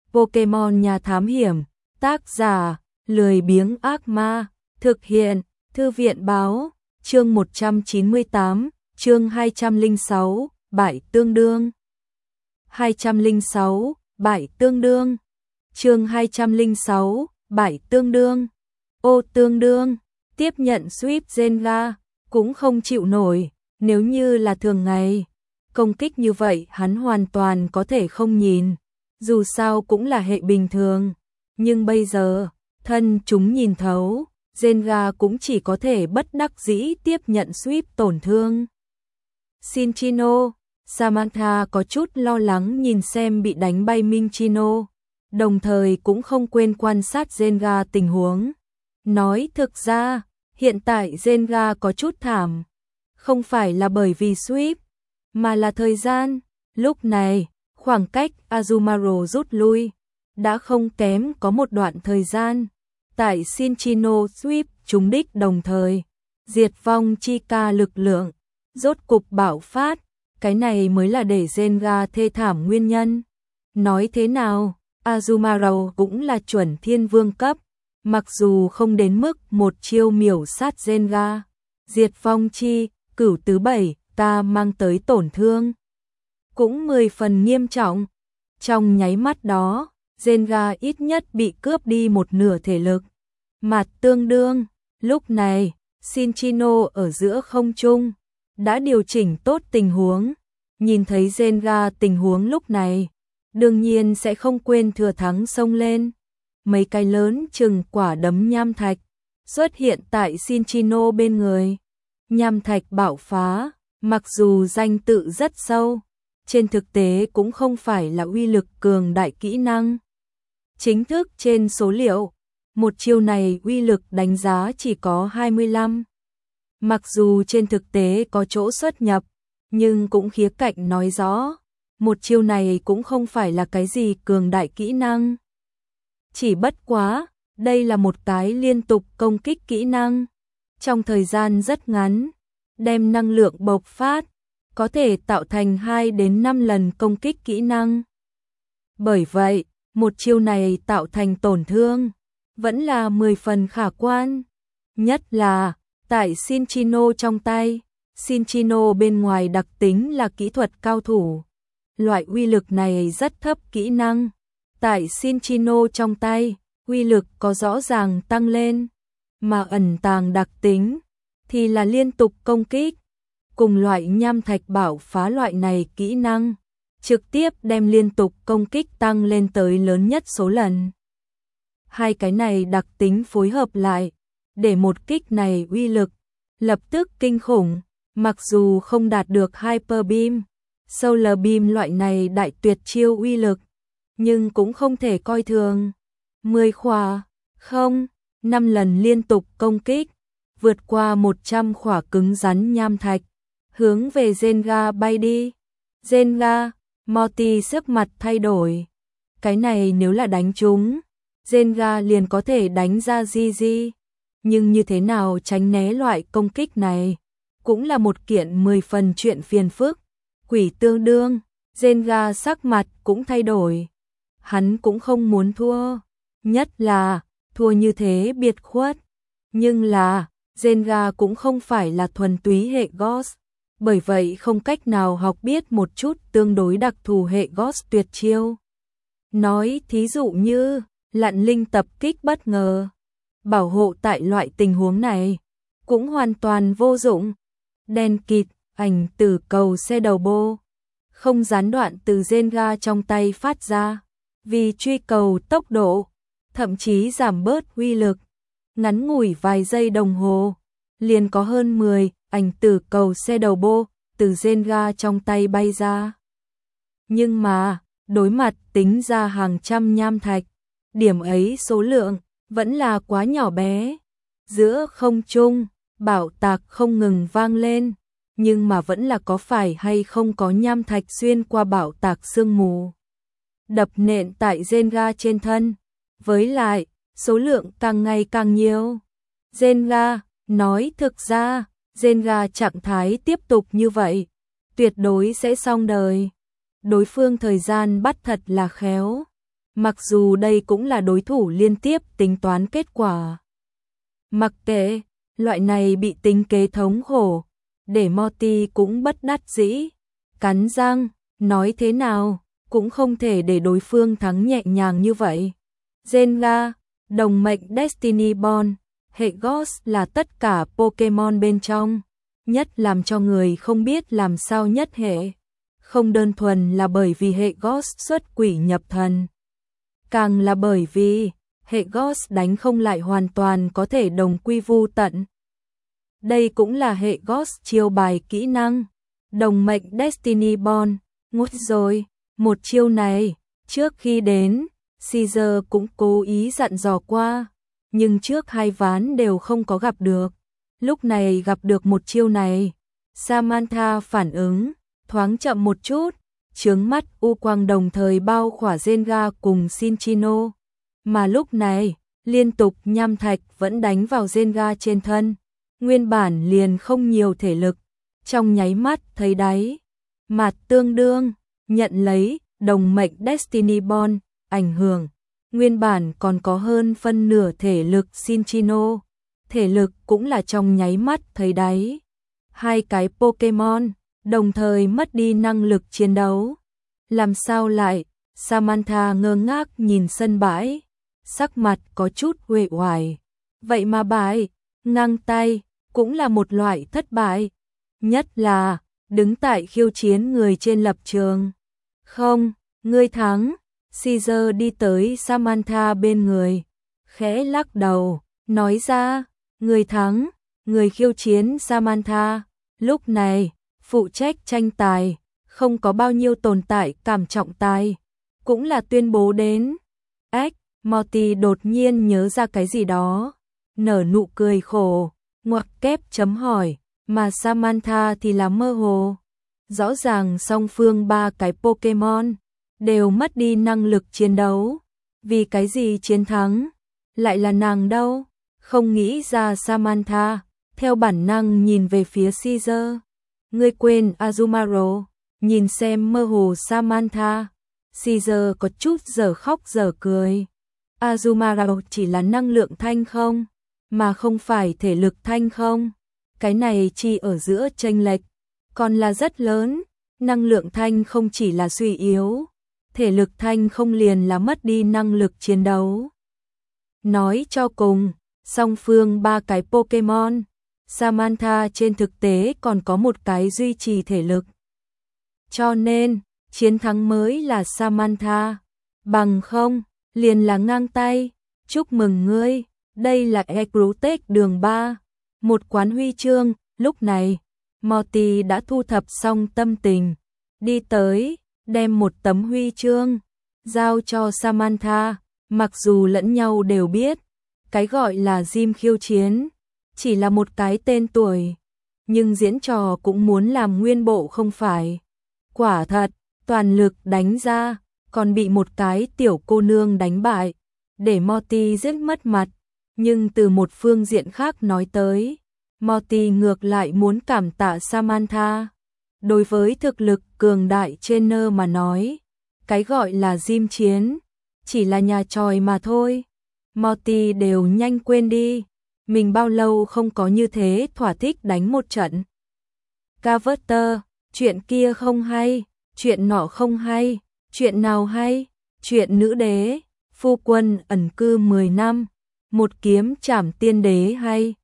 Pokemon Nhà Thám Hiểm, tác giả, lười biếng ác ma, thực hiện, Thư viện báo, chương 198, chương 206, bại tương đương. 206, bại tương đương. Chương 206, bại tương đương. Ô tương đương, tiếp nhận Swift Zenga, cũng không chịu nổi, nếu như là thường ngày. Công kích như vậy hắn hoàn toàn có thể không nhìn, dù sao cũng là hệ bình thường. Nhưng bây giờ, thân chúng nhìn thấu, Zenga cũng chỉ có thể bất đắc dĩ tiếp nhận Swift tổn thương. Minccino, Samantha có chút lo lắng nhìn xem bị đánh bay Minccino, đồng thời cũng không quên quan sát Zenga tình huống. Nói thực ra, hiện tại Zenga có chút thảm, không phải là bởi vì Swift, mà là thời gian. Lúc này, khoảng cách Azumarill rút lui đã không kém có một đoạn thời gian. Tại Minccino Swift trúng đích đồng thời, diệt vong chi ca lực lượng rốt cục bạo phát, cái này mới là để Zenga thê thảm nguyên nhân. Nói thế nào, Azumarill cũng là chuẩn thiên vương cấp, mặc dù không đến mức một chiêu miểu sát Zenga, diệt vong chi, cửu tứ bảy ta mang tới tổn thương cũng 10 phần nghiêm trọng. Trong nháy mắt đó, Zenga ít nhất bị cướp đi một nửa thể lực. Mặt tương đương, lúc này, Minccino ở giữa không trung đã điều chỉnh tốt tình huống, nhìn thấy Zenga tình huống lúc này, đương nhiên sẽ không quên thừa thắng xông lên. Mấy cái lớn chừng quả đấm nham thạch xuất hiện tại Minccino bên người. Nham thạch bạo phá, mặc dù danh tự rất sâu, trên thực tế cũng không phải là uy lực cường đại kỹ năng. Chính thức trên số liệu, một chiêu này uy lực đánh giá chỉ có 25. Mặc dù trên thực tế có chỗ xuất nhập, nhưng cũng khía cạnh nói rõ, một chiêu này cũng không phải là cái gì cường đại kỹ năng. Chỉ bất quá, đây là một cái liên tục công kích kỹ năng. Trong thời gian rất ngắn, đem năng lượng bộc phát, có thể tạo thành 2 đến 5 lần công kích kỹ năng. Bởi vậy, một chiêu này tạo thành tổn thương vẫn là 10 phần khả quan. Nhất là, tại Minccino trong tay, Minccino bên ngoài đặc tính là kỹ thuật cao thủ. Loại uy lực này rất thấp kỹ năng. Tại Minccino trong tay, uy lực có rõ ràng tăng lên, mà ẩn tàng đặc tính thì là liên tục công kích. Cùng loại nham thạch bạo phá loại này kỹ năng, trực tiếp đem liên tục công kích tăng lên tới lớn nhất số lần. Hai cái này đặc tính phối hợp lại, để một kích này uy lực lập tức kinh khủng, mặc dù không đạt được Hyper Beam, Solar Beam loại này đại tuyệt chiêu uy lực, nhưng cũng không thể coi thường. 10 khỏa, không, 5 lần liên tục công kích, vượt qua 100 khỏa cứng rắn nham thạch, hướng về Zenga bay đi. Zenga, Morty sắc mặt thay đổi. Cái này nếu là đánh trúng, Zenga liền có thể đánh ra GG. Nhưng như thế nào tránh né loại công kích này, cũng là một kiện 10 phần chuyện phiền phức. Quỷ tương đương, Zenga sắc mặt cũng thay đổi. Hắn cũng không muốn thua, nhất là thua như thế biệt khuất. Nhưng là, Zenga cũng không phải là thuần túy hệ Ghost, bởi vậy không cách nào học biết một chút tương đối đặc thù hệ Ghost tuyệt chiêu. Nói thí dụ như, lặn linh tập kích bất ngờ, bảo hộ tại loại tình huống này, cũng hoàn toàn vô dụng. Đen kịt, ảnh tử cầu xe đầu bô, không gián đoạn từ Zenga trong tay phát ra, vì truy cầu tốc độ, thậm chí giảm bớt uy lực. Ngắn ngủi vài giây đồng hồ, liền có hơn 10 ảnh tử cầu xe đầu bô từ Zenga trong tay bay ra. Nhưng mà, đối mặt tính ra hàng trăm nham thạch, điểm ấy số lượng vẫn là quá nhỏ bé. Giữa không trung, bảo tạc không ngừng vang lên, nhưng mà vẫn là có phải hay không có nham thạch xuyên qua bảo tạc sương mù, đập nện tại Zenga trên thân. Với lại, số lượng càng ngày càng nhiều. Zenga, nói thực ra, Zenga trạng thái tiếp tục như vậy, tuyệt đối sẽ xong đời. Đối phương thời gian bắt thật là khéo. Mặc dù đây cũng là đối thủ liên tiếp tính toán kết quả. Mặc kệ, loại này bị tính kế thống khổ, để Morty cũng bất đắc dĩ, cắn răng, nói thế nào, cũng không thể để đối phương thắng nhẹ nhàng như vậy. Zenga, đồng mệnh Destiny Bond, hệ Ghost là tất cả Pokemon bên trong, nhất làm cho người không biết làm sao nhất hệ. Không đơn thuần là bởi vì hệ Ghost xuất quỷ nhập thần, càng là bởi vì hệ Ghost đánh không lại hoàn toàn có thể đồng quy vu tận. Đây cũng là hệ Ghost chiêu bài kỹ năng, đồng mệnh Destiny Bond. Ngút rồi, một chiêu này, trước khi đến, Caesar cũng cố ý dặn dò qua, nhưng trước hai ván đều không có gặp được. Lúc này gặp được một chiêu này, Samantha phản ứng thoáng chậm một chút, chướng mắt u quang đồng thời bao khỏa Zenga cùng Cinccino, mà lúc này, liên tục nham thạch vẫn đánh vào Zenga trên thân, nguyên bản liền không nhiều thể lực, trong nháy mắt thấy đáy, mặt tương đương, nhận lấy, đồng mệnh Destiny Bond, ảnh hưởng, nguyên bản còn có hơn phân nửa thể lực Cinccino, thể lực cũng là trong nháy mắt thấy đáy. Hai cái Pokemon đồng thời mất đi năng lực chiến đấu. Làm sao lại? Samantha ngơ ngác nhìn sân bãi, sắc mặt có chút uể oải. Vậy mà bại, ngang tay, cũng là một loại thất bại. Nhất là, đứng tại khiêu chiến người trên lập trường. Không, ngươi thắng. Caesar đi tới Samantha bên người, khẽ lắc đầu, nói ra, người thắng, người khiêu chiến Samantha. Lúc này, phụ trách tranh tài, không có bao nhiêu tồn tại cảm trọng tài, cũng là tuyên bố đến. Morty đột nhiên nhớ ra cái gì đó, nở nụ cười khổ, ngoặc kép chấm hỏi, mà Samantha thì là mơ hồ. Rõ ràng song phương ba cái Pokemon đều mất đi năng lực chiến đấu, vì cái gì chiến thắng, lại là nàng đâu, không nghĩ ra. Samantha theo bản năng nhìn về phía Caesar. Ngươi quên Azumarill, nhìn xem mơ hồ Samantha. Caesar có chút dở khóc dở cười. Azumarill chỉ là năng lượng thanh không, mà không phải thể lực thanh không. Cái này chỉ ở giữa chênh lệch, còn là rất lớn. Năng lượng thanh không chỉ là suy yếu, thể lực thanh không liền là mất đi năng lực chiến đấu. Nói cho cùng, song phương ba cái Pokemon, Samantha trên thực tế còn có một cái duy trì thể lực. Cho nên, chiến thắng mới là Samantha, bằng không, liền là ngang tay. Chúc mừng ngươi, đây là Ecrutech đường 3, một quán huy chương. Lúc này, Morty đã thu thập xong tâm tình, đi tới, đem một tấm huy chương, giao cho Samantha. Mặc dù lẫn nhau đều biết, cái gọi là gym khiêu chiến, chỉ là một cái tên tuổi, nhưng diễn trò cũng muốn làm nguyên bộ không phải. Quả thật, toàn lực đánh ra, còn bị một cái tiểu cô nương đánh bại, để Morty rất mất mặt. Nhưng từ một phương diện khác nói tới, Morty ngược lại muốn cảm tạ Samantha. Đối với thực lực cường đại trainer mà nói, cái gọi là gym chiến, chỉ là nhà tròi mà thôi. Morty đều nhanh quên đi, mình bao lâu không có như thế thỏa thích đánh một trận. Carter, chuyện kia không hay, chuyện nọ không hay, chuyện nào hay, chuyện nữ đế, phu quân ẩn cư 10 năm, một kiếm trảm tiên đế hay.